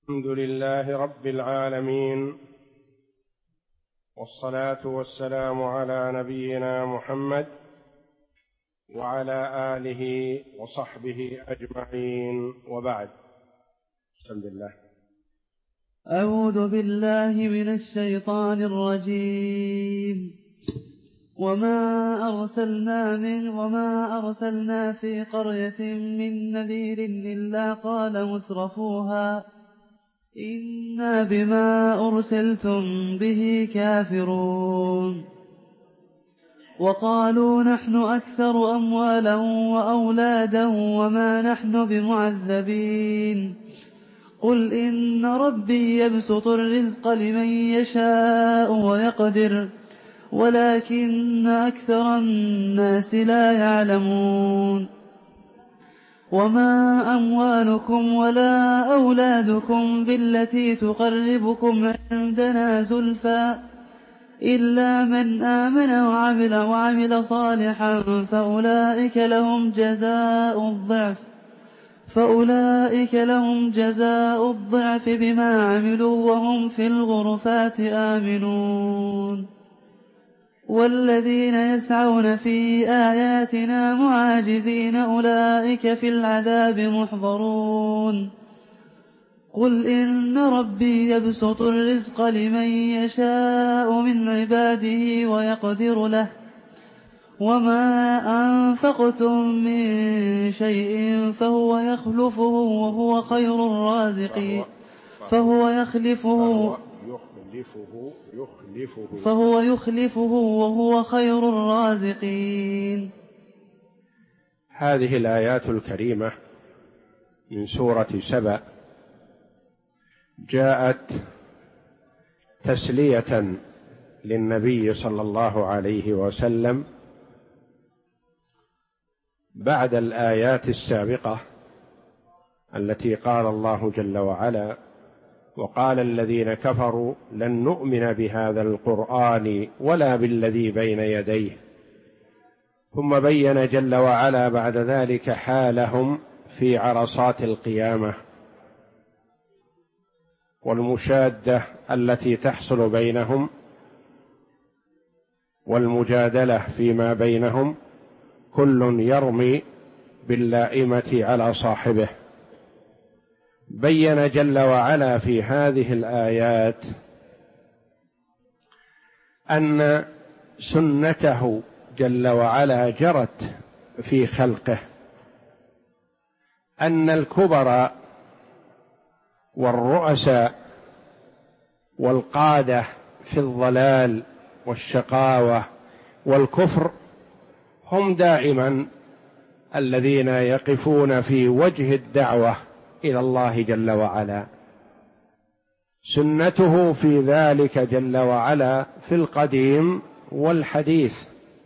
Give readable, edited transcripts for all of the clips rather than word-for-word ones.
الحمد لله رب العالمين، والصلاة والسلام على نبينا محمد وعلى آله وصحبه أجمعين، وبعد. بسم الله. أعوذ بالله من الشيطان الرجيم. وما أرسلنا في قرية من نذير إلا قال مترفوها إنا بما أرسلتم به كافرون وقالوا نحن أكثر أموالا وأولادا وما نحن بمعذبين قل إن ربي يبسط الرزق لمن يشاء ويقدر ولكن أكثر الناس لا يعلمون وما أموالكم ولا أولادكم بالتي تقربكم عندنا زلفى إلا من آمن وعمل صالحا فأولئك لهم جزاء الضعف بما عملوا وهم في الغرفات آمنون والذين يسعون في آياتنا معاجزين أولئك في العذاب محضرون قل إن ربي يبسط الرزق لمن يشاء من عباده ويقدر له وما أنفقتم من شيء فهو يخلفه وهو خير الرازقين فهو يخلفه وهو خير الرازقين. هذه الآيات الكريمة من سورة سبأ جاءت تسلية للنبي صلى الله عليه وسلم بعد الآيات السابقة التي قال الله جل وعلا: وقال الذين كفروا لن نؤمن بهذا القرآن ولا بالذي بين يديه، ثم بين جل وعلا بعد ذلك حالهم في عرصات القيامة والمشادة التي تحصل بينهم والمجادلة فيما بينهم، كل يرمي باللائمة على صاحبه. بين جل وعلا في هذه الآيات أن سنته جل وعلا جرت في خلقه، أن الكبراء والرؤساء والقادة في الضلال والشقاوة والكفر هم دائما الذين يقفون في وجه الدعوة إلى الله جل وعلا. سنته في ذلك جل وعلا في القديم والحديث،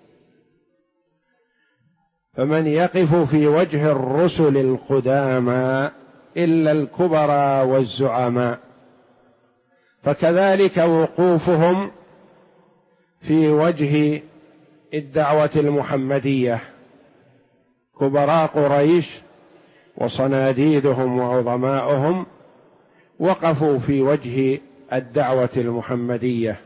فمن يقف في وجه الرسل القدامى إلا الكبراء والزعماء، فكذلك وقوفهم في وجه الدعوة المحمدية كبراء قريش وصناديدهم وعظماؤهم وقفوا في وجه الدعوة المحمدية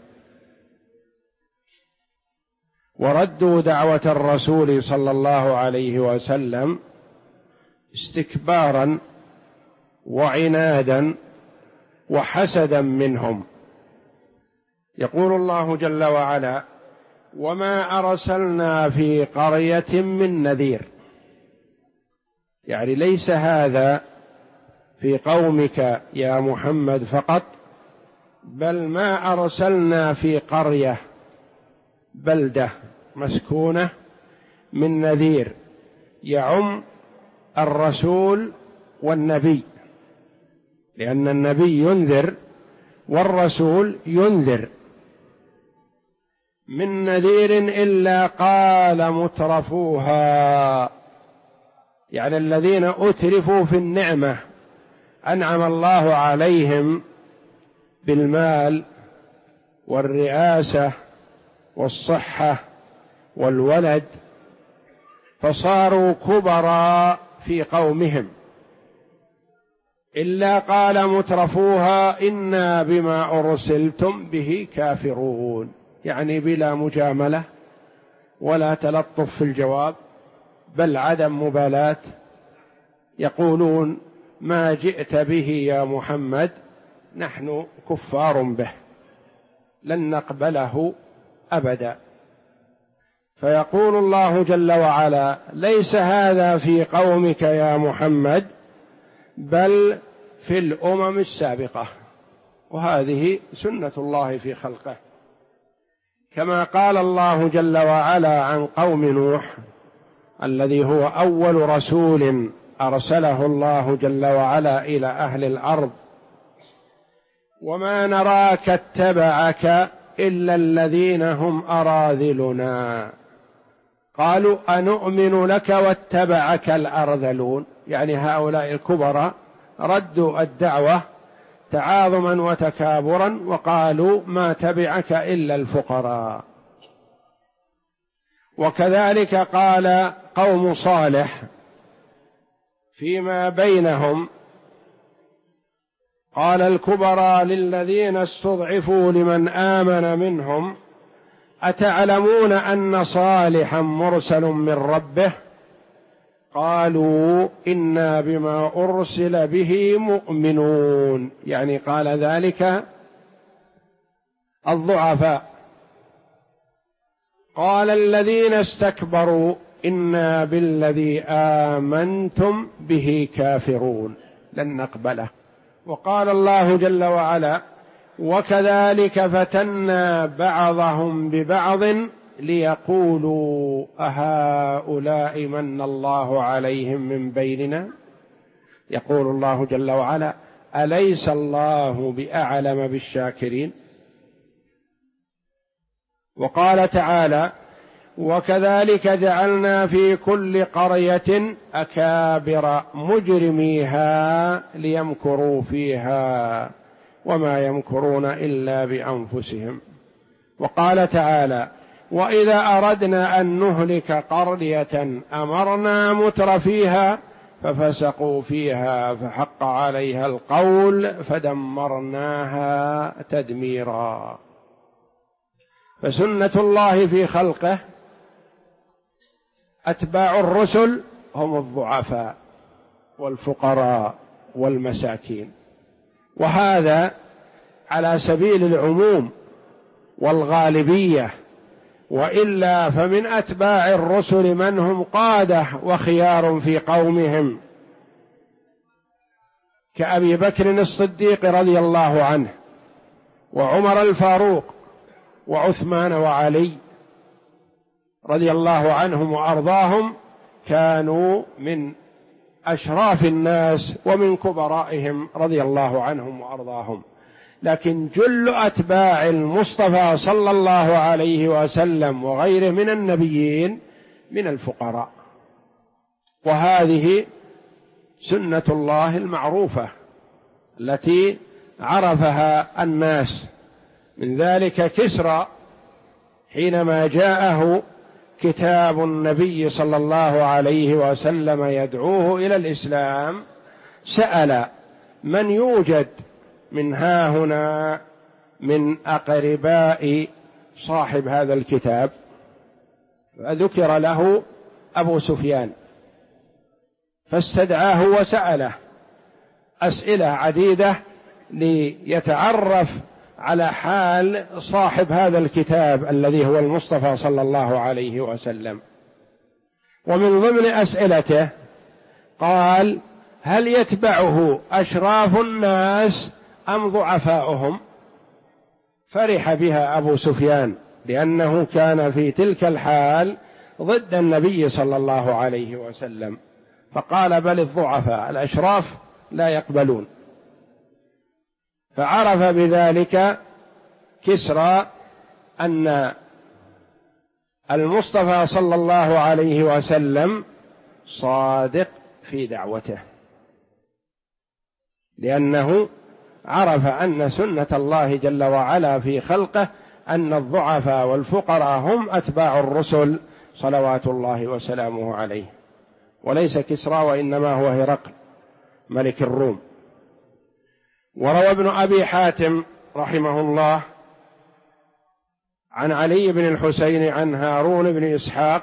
وردوا دعوة الرسول صلى الله عليه وسلم استكبارا وعنادا وحسدا منهم. يقول الله جل وعلا: وما أرسلنا في قرية من نذير، يعني ليس هذا في قومك يا محمد فقط، بل ما أرسلنا في قرية بلدة مسكونة من نذير، يعم الرسول والنبي، لأن النبي ينذر والرسول ينذر. من نذير إلا قال مترفوها، يعني الذين أترفوا في النعمة أنعم الله عليهم بالمال والرئاسة والصحة والولد، فصاروا كبراء في قومهم، إلا قال مترفوها إنا بما أرسلتم به كافرون، يعني بلا مجاملة ولا تلطف في الجواب، بل عدم مبالاة، يقولون ما جئت به يا محمد نحن كفار به لن نقبله أبدا. فيقول الله جل وعلا ليس هذا في قومك يا محمد بل في الأمم السابقة، وهذه سنة الله في خلقه، كما قال الله جل وعلا عن قوم نوح الذي هو أول رسول أرسله الله جل وعلا إلى أهل الأرض: وما نراك اتبعك إلا الذين هم أراذلنا قالوا أنؤمن لك واتبعك الأرذلون، يعني هؤلاء الكبراء ردوا الدعوة تعاظما وتكابرا وقالوا ما تبعك إلا الفقراء. وكذلك قال قوم صالح فيما بينهم، قال الكبراء للذين استضعفوا لمن آمن منهم أتعلمون أن صالحا مرسل من ربه قالوا إنا بما أرسل به مؤمنون، يعني قال ذلك الضعفاء. قال الذين استكبروا إنا بالذي آمنتم به كافرون لن نقبله. وقال الله جل وعلا وكذلك فتنا بعضهم ببعض ليقولوا أهؤلاء من الله عليهم من بيننا، يقول الله جل وعلا أليس الله بأعلم بالشاكرين. وقال تعالى وكذلك جعلنا في كل قرية أكابر مجرميها ليمكروا فيها وما يمكرون إلا بأنفسهم. وقال تعالى وإذا أردنا أن نهلك قرية أمرنا متر فيها ففسقوا فيها فحق عليها القول فدمرناها تدميرا. فسنة الله في خلقه أتباع الرسل هم الضعفاء والفقراء والمساكين، وهذا على سبيل العموم والغالبية، وإلا فمن أتباع الرسل من هم قادة وخيار في قومهم كأبي بكر الصديق رضي الله عنه وعمر الفاروق وعثمان وعلي رضي الله عنهم وأرضاهم، كانوا من أشراف الناس ومن كبرائهم رضي الله عنهم وأرضاهم. لكن جل أتباع المصطفى صلى الله عليه وسلم وغيره من النبيين من الفقراء، وهذه سنة الله المعروفة التي عرفها الناس. من ذلك كسرى حينما جاءه كتاب النبي صلى الله عليه وسلم يدعوه إلى الإسلام سأل من يوجد من هاهنا من أقرباء صاحب هذا الكتاب، فذكر له أبو سفيان، فاستدعاه وسأله أسئلة عديدة ليتعرف على حال صاحب هذا الكتاب الذي هو المصطفى صلى الله عليه وسلم. ومن ضمن أسئلته قال هل يتبعه أشراف الناس أم ضعفاؤهم؟ فرح بها أبو سفيان لأنه كان في تلك الحال ضد النبي صلى الله عليه وسلم، فقال بل الضعفاء، الأشراف لا يقبلون. فعرف بذلك كسرى أن المصطفى صلى الله عليه وسلم صادق في دعوته، لأنه عرف أن سنة الله جل وعلا في خلقه أن الضعفاء والفقراء هم أتباع الرسل صلوات الله وسلامه عليه، وليس كسرى وإنما هو هرقل ملك الروم وروى ابن أبي حاتم رحمه الله عن علي بن الحسين عن هارون بن إسحاق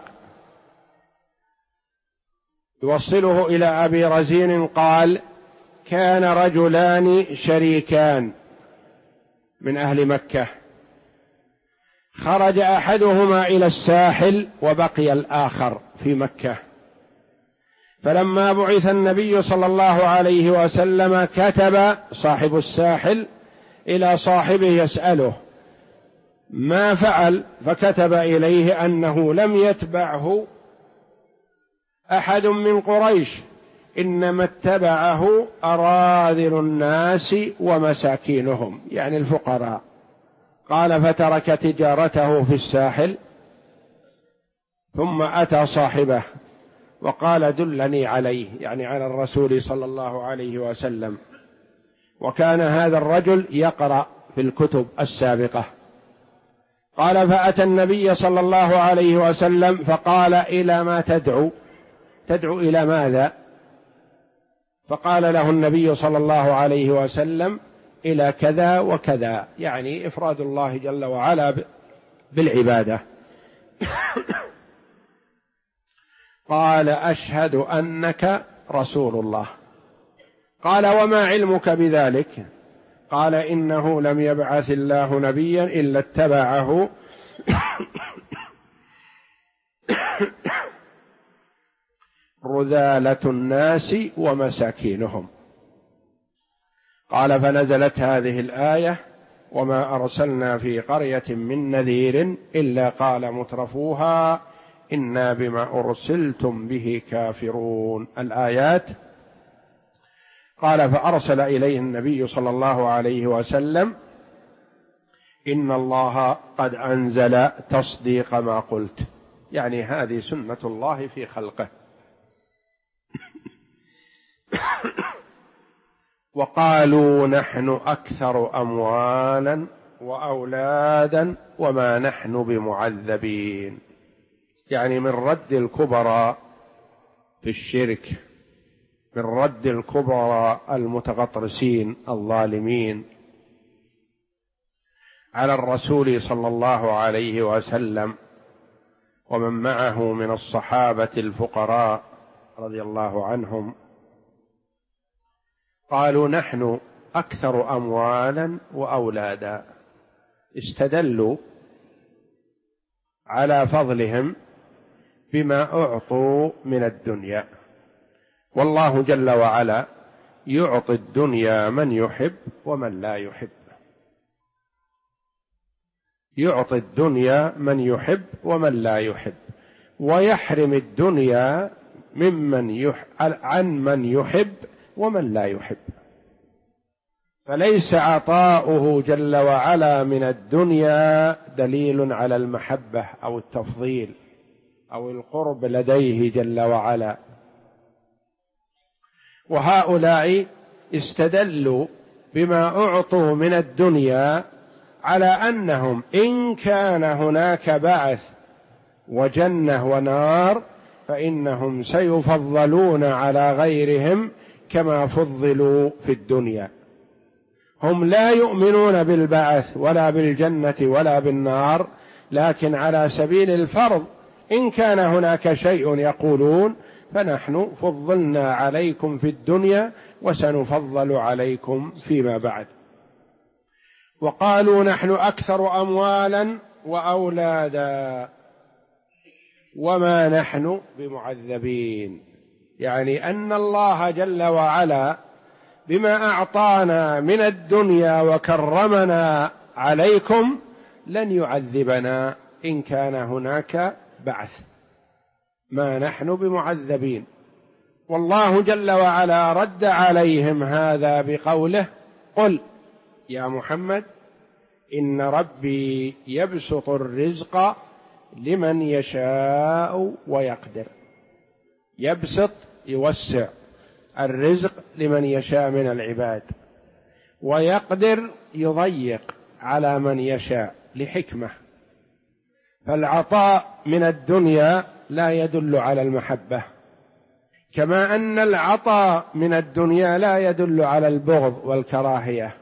يوصله إلى أبي رزين قال: كان رجلان شريكان من أهل مكة، خرج أحدهما إلى الساحل وبقي الآخر في مكة، فلما بعث النبي صلى الله عليه وسلم كتب صاحب الساحل إلى صاحبه يسأله ما فعل، فكتب إليه أنه لم يتبعه أحد من قريش، إنما اتبعه أراذل الناس ومساكينهم، يعني الفقراء. قال: فترك تجارته في الساحل ثم أتى صاحبه وقال: دلني عليه، يعني على الرسول صلى الله عليه وسلم. وكان هذا الرجل يقرأ في الكتب السابقة. قال: فأتى النبي صلى الله عليه وسلم فقال: إلى ما تدعو؟ تدعو إلى ماذا؟ فقال له النبي صلى الله عليه وسلم: إلى كذا وكذا، يعني إفراد الله جل وعلا بالعبادة. قال: أشهد أنك رسول الله. قال: وما علمك بذلك؟ قال: إنه لم يبعث الله نبيا إلا اتبعه رذالة الناس ومساكينهم. قال: فنزلت هذه الآية: وما أرسلنا في قرية من نذير إلا قال مترفوها إنا بما أرسلتم به كافرون. الآيات. قال: فأرسل إليه النبي صلى الله عليه وسلم: إن الله قد أنزل تصديق ما قلت، يعني هذه سنة الله في خلقه. وقالوا: نحن أكثر أموالا وأولادا وما نحن بمعذبين، يعني من رد الكبراء في الشرك، من رد الكبراء المتغطرسين الظالمين على الرسول صلى الله عليه وسلم ومن معه من الصحابة الفقراء رضي الله عنهم. قالوا: نحن أكثر أموالا وأولادا، استدلوا على فضلهم بما أعطوا من الدنيا، والله جل وعلا يعطي الدنيا من يحب ومن لا يحب، يعطي الدنيا من يحب ومن لا يحب، ويحرم الدنيا عن من يحب ومن لا يحب. فليس عطاؤه جل وعلا من الدنيا دليل على المحبة أو التفضيل أو القرب لديه جل وعلا. وهؤلاء استدلوا بما أعطوا من الدنيا على أنهم إن كان هناك بعث وجنة ونار فإنهم سيفضلون على غيرهم كما فضلوا في الدنيا. هم لا يؤمنون بالبعث ولا بالجنة ولا بالنار، لكن على سبيل الفرض إن كان هناك شيء يقولون: فنحن فضلنا عليكم في الدنيا وسنفضل عليكم فيما بعد. وقالوا: نحن أكثر أموالا وأولادا وما نحن بمعذبين، يعني أن الله جل وعلا بما أعطانا من الدنيا وكرمنا عليكم لن يعذبنا إن كان هناك بعث، ما نحن بمعذبين. والله جل وعلا رد عليهم هذا بقوله: قل يا محمد إن ربي يبسط الرزق لمن يشاء ويقدر. يبسط يوسع الرزق لمن يشاء من العباد، ويقدر يضيق على من يشاء لحكمة. فالعطاء من الدنيا لا يدل على المحبة، كما أن العطاء من الدنيا لا يدل على البغض والكراهية،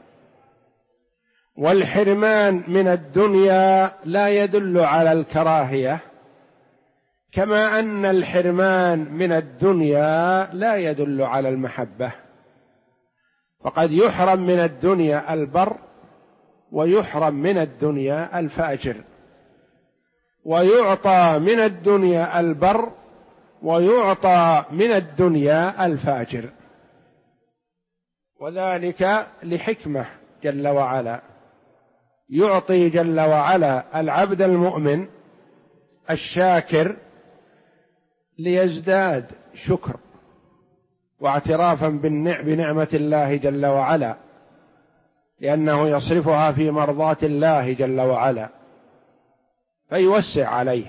والحرمان من الدنيا لا يدل على الكراهية، كما أن الحرمان من الدنيا لا يدل على المحبة. فقد يحرم من الدنيا البر، ويحرم من الدنيا الفاجر، ويعطى من الدنيا البر، ويعطى من الدنيا الفاجر، وذلك لحكمة جل وعلا. يعطي جل وعلا العبد المؤمن الشاكر ليزداد شكر واعترافا بنعمة الله جل وعلا، لأنه يصرفها في مرضاة الله جل وعلا فيوسع عليه.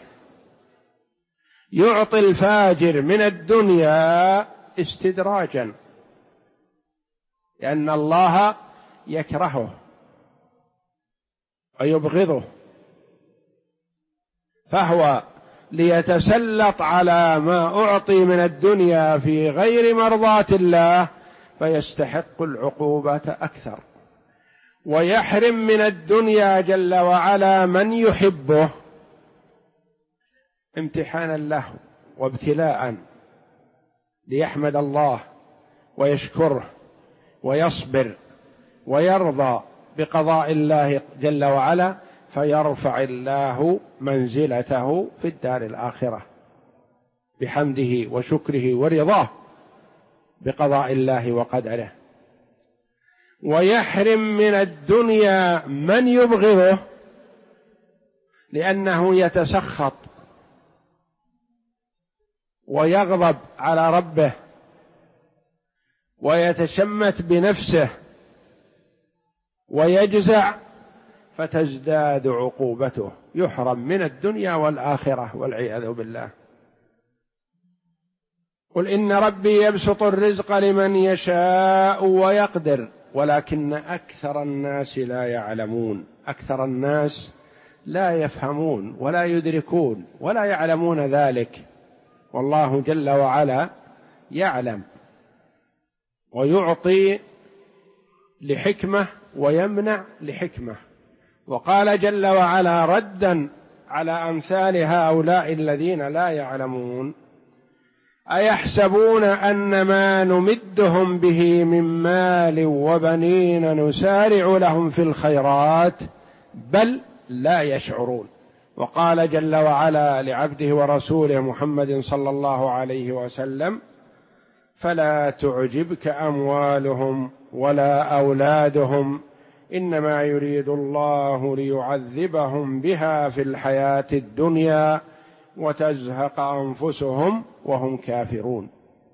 يعطي الفاجر من الدنيا استدراجا، لأن الله يكرهه ويبغضه، فهو ليتسلط على ما أعطي من الدنيا في غير مرضاة الله فيستحق العقوبة أكثر، ويحرم من الدنيا جل وعلا من يحبه امتحانا له وابتلاء، ليحمد الله ويشكره ويصبر ويرضى بقضاء الله جل وعلا، فيرفع الله منزلته في الدار الآخرة بحمده وشكره ورضاه بقضاء الله وقدره. ويحرم من الدنيا من يبغضه، لأنه يتسخط ويغضب على ربه ويتشمت بنفسه ويجزع، فتزداد عقوبته، يحرم من الدنيا والآخرة والعياذ بالله. قل إن ربي يبسط الرزق لمن يشاء ويقدر ولكن أكثر الناس لا يعلمون. أكثر الناس لا يفهمون ولا يدركون ولا يعلمون ذلك، والله جل وعلا يعلم، ويعطي لحكمة ويمنع لحكمة. وقال جل وعلا ردا على أمثال هؤلاء الذين لا يعلمون: أيحسبون أن ما نمدهم به من مال وبنين نسارع لهم في الخيرات بل لا يشعرون. وقال جل وعلا لعبده ورسوله محمد صلى الله عليه وسلم: فلا تعجبك أموالهم ولا أولادهم إنما يريد الله ليعذبهم بها في الحياة الدنيا وتزهق أنفسهم وهم كافرون.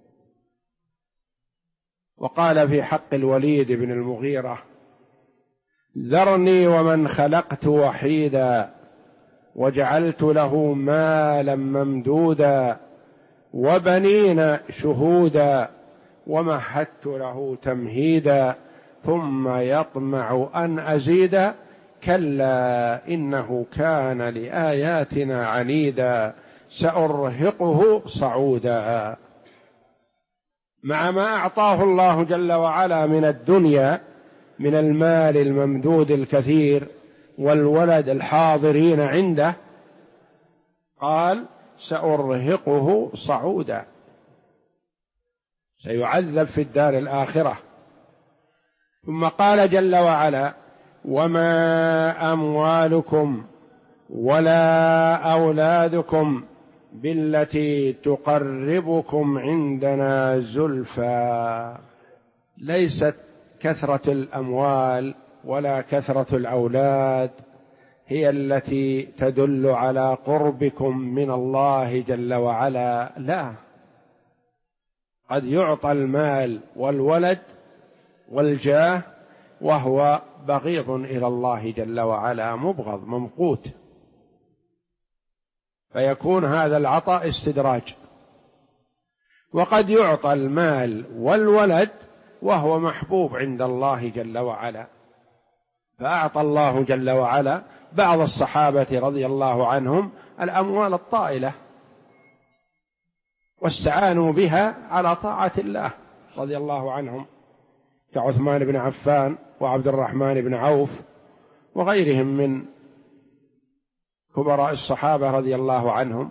وقال في حق الوليد بن المغيرة: ذرني ومن خلقت وحيدا وجعلت له مالا ممدودا وبنين شهودا ومهدت له تمهيدا ثم يطمع أن أزيد كلا إنه كان لآياتنا عنيدا سأرهقه صعودا. مع ما أعطاه الله جل وعلا من الدنيا من المال الممدود الكثير والولد الحاضرين عنده، قال: سأرهقه صعودا، سيعذب في الدار الآخرة. ثم قال جل وعلا: وما أموالكم ولا أولادكم بالتي تقربكم عندنا زلفى. ليست كثرة الأموال ولا كثرة الأولاد هي التي تدل على قربكم من الله جل وعلا، لا، قد يعطى المال والولد والجاه وهو بغيض إلى الله جل وعلا، مبغض ممقوت، فيكون هذا العطاء استدراج. وقد يعطى المال والولد وهو محبوب عند الله جل وعلا، فأعطى الله جل وعلا بعض الصحابة رضي الله عنهم الأموال الطائلة، واستعانوا بها على طاعة الله رضي الله عنهم، كعثمان بن عفان وعبد الرحمن بن عوف وغيرهم من كبراء الصحابة رضي الله عنهم.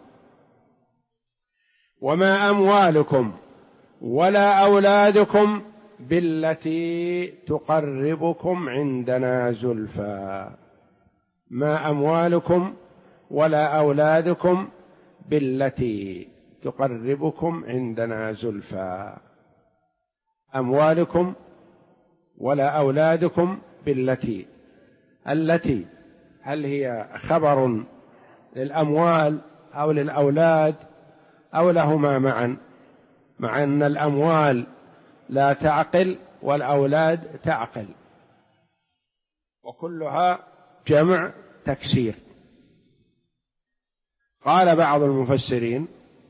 وما أموالكم ولا أولادكم بالتي تقربكم عندنا زلفى. ما أموالكم ولا أولادكم بالتي تقربكم عندنا زلفى. أموالكم ولا أولادكم بالتي، التي هل هي خبر للأموال أو للأولاد أو لهما معا؟ مع أن الأموال لا تعقل والأولاد تعقل، وكلها جمع تكسير. قال بعض المفسرين: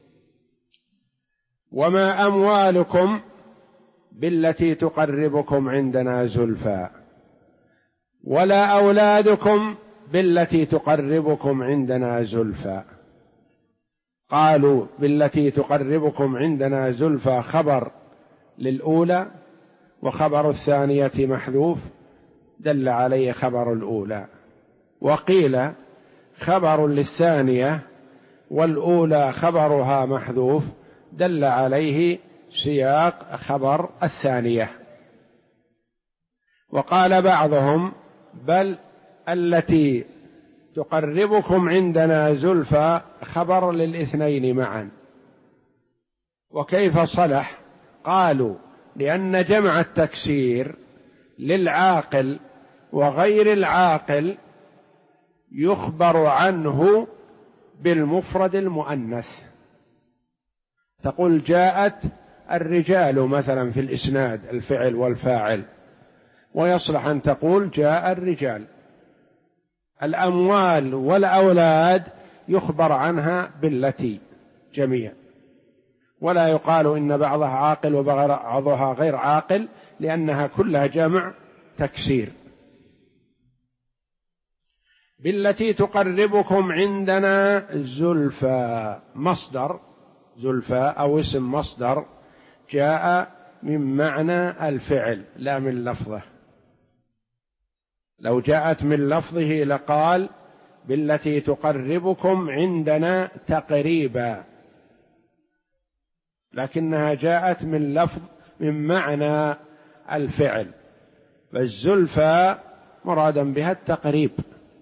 وما أموالكم بالتي تقربكم عندنا زلفى، ولا أولادكم بالتي تقربكم عندنا زلفى. قالوا بالتي تقربكم عندنا زلفى خبر للأولى، وخبر الثانية محذوف دل عليه خبر الأولى. وقيل خبر للثانية والأولى خبرها محذوف دل عليه سياق خبر الثانية. وقال بعضهم: بل التي تقربكم عندنا زلفى خبر للاثنين معا. وكيف صلح؟ قالوا: لأن جمع التكسير للعاقل وغير العاقل يخبر عنه بالمفرد المؤنث. تقول جاءت الرجال مثلا في الإسناد الفعل والفاعل، ويصلح أن تقول جاء الرجال. الأموال والأولاد يخبر عنها بالتي جميع، ولا يقال إن بعضها عاقل وبعضها غير عاقل، لأنها كلها جمع تكسير. بالتي تقربكم عندنا زلفى، مصدر زلفى أو اسم مصدر جاء من معنى الفعل لا من لفظه. لو جاءت من لفظه لقال بالتي تقربكم عندنا تقريبا، لكنها جاءت من لفظ من معنى الفعل، فالزلفى مرادا بها التقريب.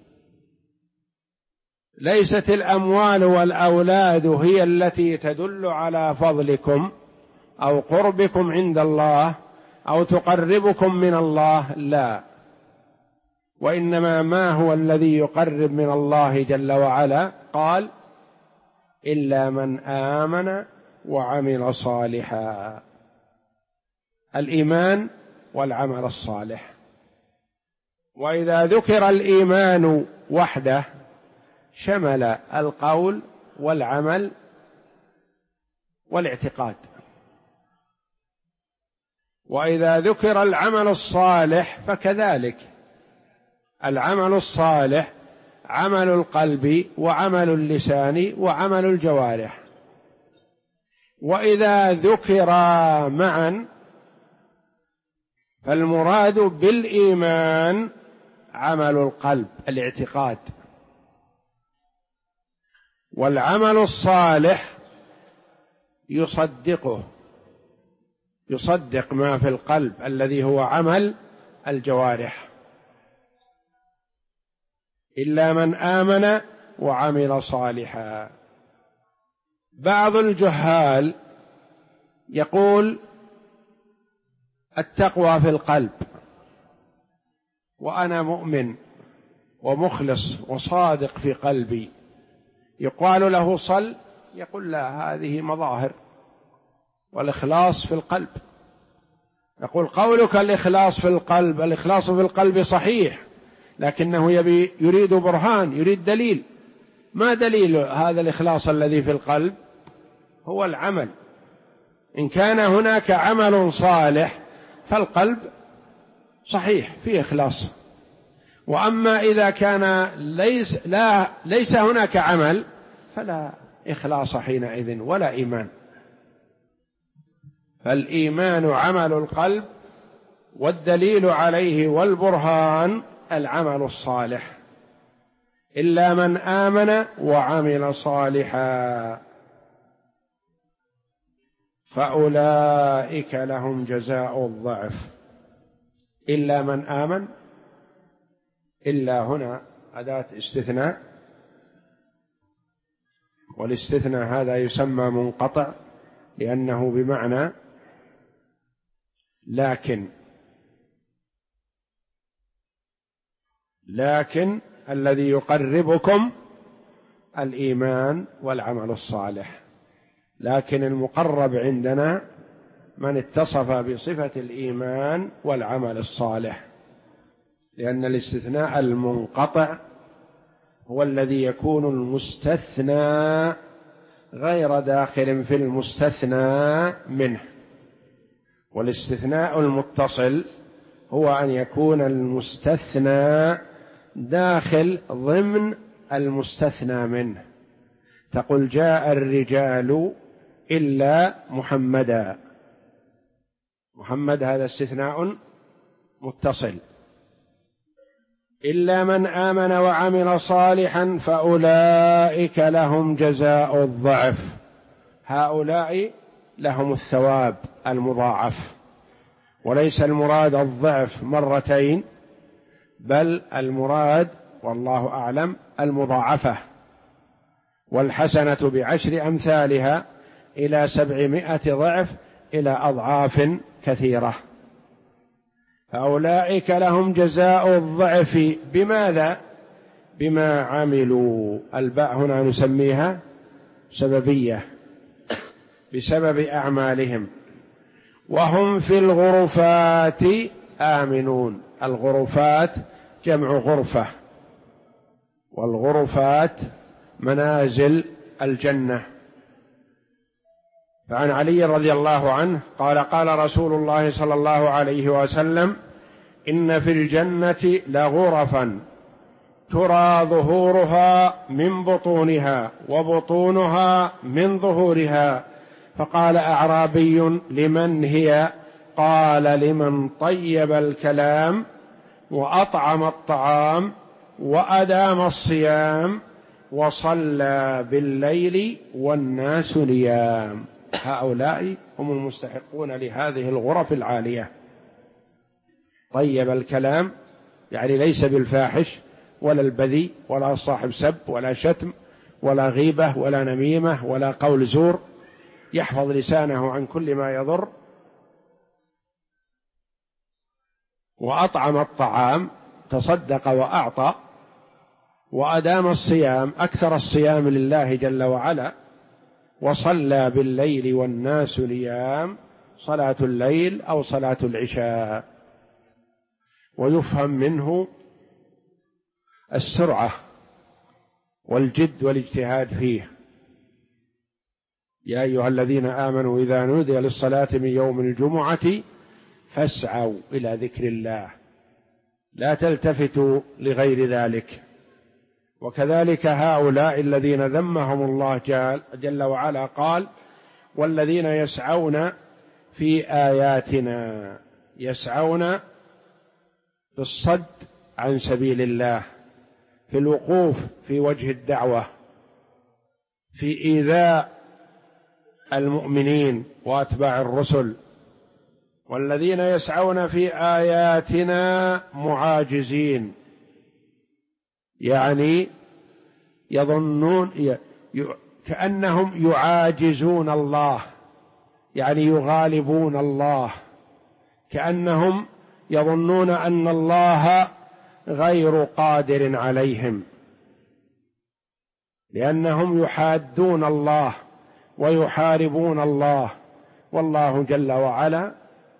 ليست الأموال والأولاد هي التي تدل على فضلكم أو قربكم عند الله أو تقربكم من الله، لا، وإنما ما هو الذي يقرب من الله جل وعلا؟ قال: إلا من آمن وعمل صالحا. الإيمان والعمل الصالح. وإذا ذكر الإيمان وحده شمل القول والعمل والاعتقاد، وإذا ذكر العمل الصالح فكذلك. العمل الصالح عمل القلب وعمل اللسان وعمل الجوارح. وإذا ذكرا معا فالمراد بالإيمان عمل القلب الاعتقاد، والعمل الصالح يصدق ما في القلب الذي هو عمل الجوارح. إلا من آمن وعمل صالحا. بعض الجهال يقول التقوى في القلب، وأنا مؤمن ومخلص وصادق في قلبي، يقال له صل، يقول لا، هذه مظاهر، والإخلاص في القلب. يقول قولك الإخلاص في القلب، الإخلاص في القلب صحيح، لكنه يريد برهان، يريد دليل. ما دليل هذا الإخلاص الذي في القلب؟ هو العمل. إن كان هناك عمل صالح فالقلب صحيح فيه إخلاص، وأما إذا كان ليس هناك عمل فلا إخلاص حينئذ ولا إيمان. فالإيمان عمل القلب، والدليل عليه والبرهان العمل الصالح، إلا من آمن وعمل صالحا فأولئك لهم جزاء الضعف. إلا من آمن، إلا هنا أداة استثناء، والاستثناء هذا يسمى منقطع لأنه بمعنى لكن الذي يقربكم الإيمان والعمل الصالح، لكن المقرب عندنا من اتصف بصفة الإيمان والعمل الصالح، لأن الاستثناء المنقطع هو الذي يكون المستثنى غير داخل في المستثنى منه، والاستثناء المتصل هو أن يكون المستثنى داخل ضمن المستثنى منه. تقول جاء الرجال إلا محمدا، محمد هذا استثناء متصل. إلا من آمن وعمل صالحا فأولئك لهم جزاء الضعف، هؤلاء لهم الثواب المضاعف، وليس المراد الضعف مرتين، بل المراد والله أعلم المضاعفة، والحسنة بعشر أمثالها إلى 700 ضعف إلى أضعاف كثيرة. فأولئك لهم جزاء الضعف بماذا؟ بما عملوا. الباء هنا نسميها سببية، بسبب أعمالهم، وهم في الغرفات آمنون. الغرفات جمع غرفة، والغرفات منازل الجنة. فعن علي رضي الله عنه قال قال رسول الله صلى الله عليه وسلم: إن في الجنة لغرفا ترى ظهورها من بطونها وبطونها من ظهورها. فقال أعرابي: لمن هي؟ قال: لمن طيب الكلام وأطعم الطعام وأدام الصيام وصلى بالليل والناس نيام. هؤلاء هم المستحقون لهذه الغرف العالية. طيب الكلام يعني ليس بالفاحش ولا البذيء ولا صاحب سب ولا شتم ولا غيبة ولا نميمة ولا قول زور، يحفظ لسانه عن كل ما يضر. وأطعم الطعام، تصدق وأعطى. وأدام الصيام، أكثر الصيام لله جل وعلا. وصلى بالليل والناس نيام، صلاة الليل أو صلاة العشاء. ويفهم منه السرعة والجد والاجتهاد فيه. يا أيها الذين آمنوا إذا نودي للصلاة من يوم الجمعة فاسعوا إلى ذكر الله، لا تلتفتوا لغير ذلك. وكذلك هؤلاء الذين ذمهم الله جل وعلا قال: والذين يسعون في آياتنا، يسعون في الصد عن سبيل الله، في الوقوف في وجه الدعوة، في إيذاء المؤمنين وأتباع الرسل. والذين يسعون في آياتنا معاجزين، يعني يظنون كأنهم يعاجزون الله، يعني يغالبون الله، كأنهم يظنون أن الله غير قادر عليهم، لأنهم يحادون الله ويحاربون الله، والله جل وعلا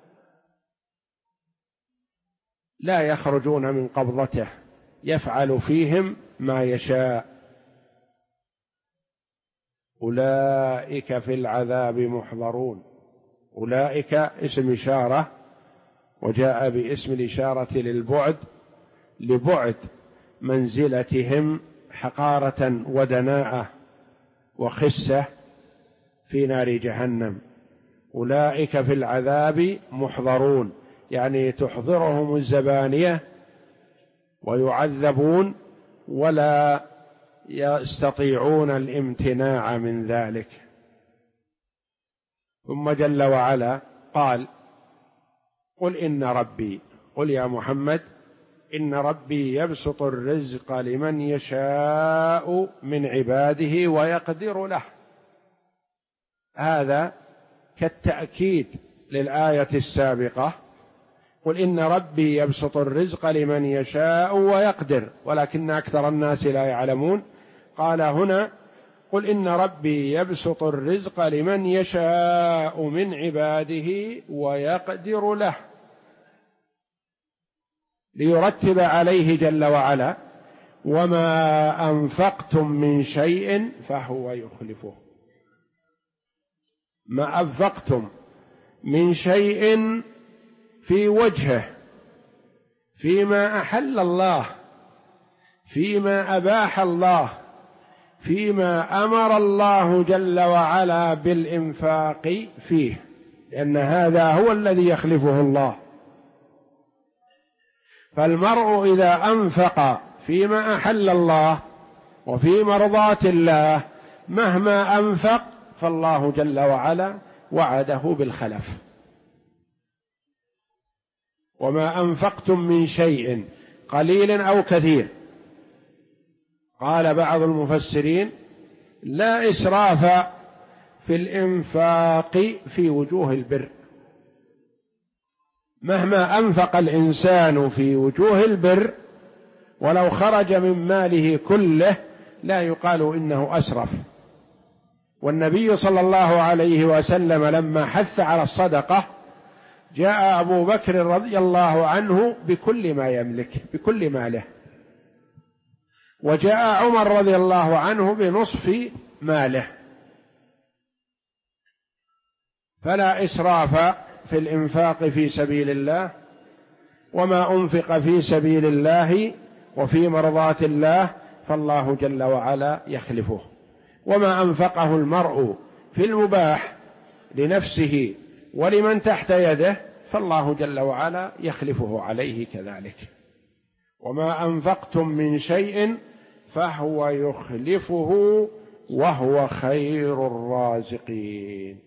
لا يخرجون من قبضته، يفعل فيهم ما يشاء. أولئك في العذاب محضرون. أولئك اسم إشارة، وجاء باسم الإشارة للبعد، لبعد منزلتهم حقارة ودناءة وخسة في نار جهنم. أولئك في العذاب محضرون، يعني تحضرهم الزبانية ويعذبون ولا يستطيعون الامتناع من ذلك. ثم جل وعلا قال: قل إن ربي، قل يا محمد إن ربي يبسط الرزق لمن يشاء من عباده ويقدر له. هذا كالتأكيد للآية السابقة: قل إن ربي يبسط الرزق لمن يشاء ويقدر ولكن أكثر الناس لا يعلمون. قال هنا: قل إن ربي يبسط الرزق لمن يشاء من عباده ويقدر له، ليرتب عليه جل وعلا: وما أنفقتم من شيء فهو يخلفه. ما أنفقتم من شيء في وجهه، فيما أحل الله، فيما أباح الله، فيما أمر الله جل وعلا بالإنفاق فيه، لأن هذا هو الذي يخلفه الله. فالمرء إذا أنفق فيما أحل الله وفي مرضاة الله مهما أنفق فالله جل وعلا وعده بالخلف. وما أنفقتم من شيء قليل أو كثير. قال بعض المفسرين: لا إسراف في الإنفاق في وجوه البر، مهما أنفق الإنسان في وجوه البر ولو خرج من ماله كله لا يقال إنه أسرف. والنبي صلى الله عليه وسلم لما حث على الصدقة جاء أبو بكر رضي الله عنه بكل ما يملك، بكل ماله، وجاء عمر رضي الله عنه بنصف ماله. فلا إسراف في الإنفاق في سبيل الله، وما أنفق في سبيل الله وفي مرضاة الله فالله جل وعلا يخلفه. وما أنفقه المرء في المباح لنفسه ولمن تحت يده فالله جل وعلا يخلفه عليه كذلك. وما أنفقتم من شيء فهو يخلفه وهو خير الرازقين.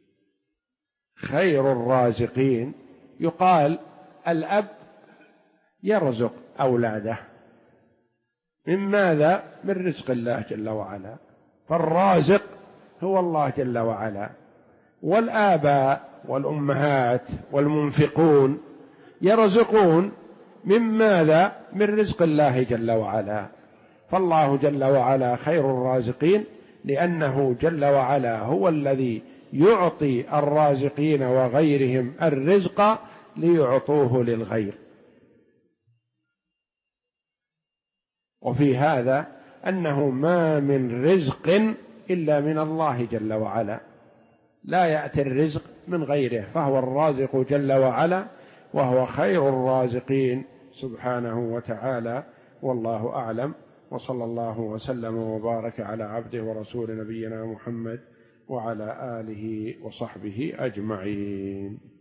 خير الرازقين يقال الأب يرزق أولاده من ماذا؟ من رزق الله جل وعلا، فالرازق هو الله جل وعلا. والآباء والأمهات والمنفقون يرزقون من ماذا؟ من رزق الله جل وعلا. فالله جل وعلا خير الرازقين، لأنه جل وعلا هو الذي يعطي الرازقين وغيرهم الرزق ليعطوه للغير. وفي هذا أنه ما من رزق إلا من الله جل وعلا، لا يأتي الرزق من غيره، فهو الرازق جل وعلا وهو خير الرازقين سبحانه وتعالى. والله أعلم، وصلى الله وسلم وبارك على عبده ورسول نبينا محمد وعلى آله وصحبه أجمعين.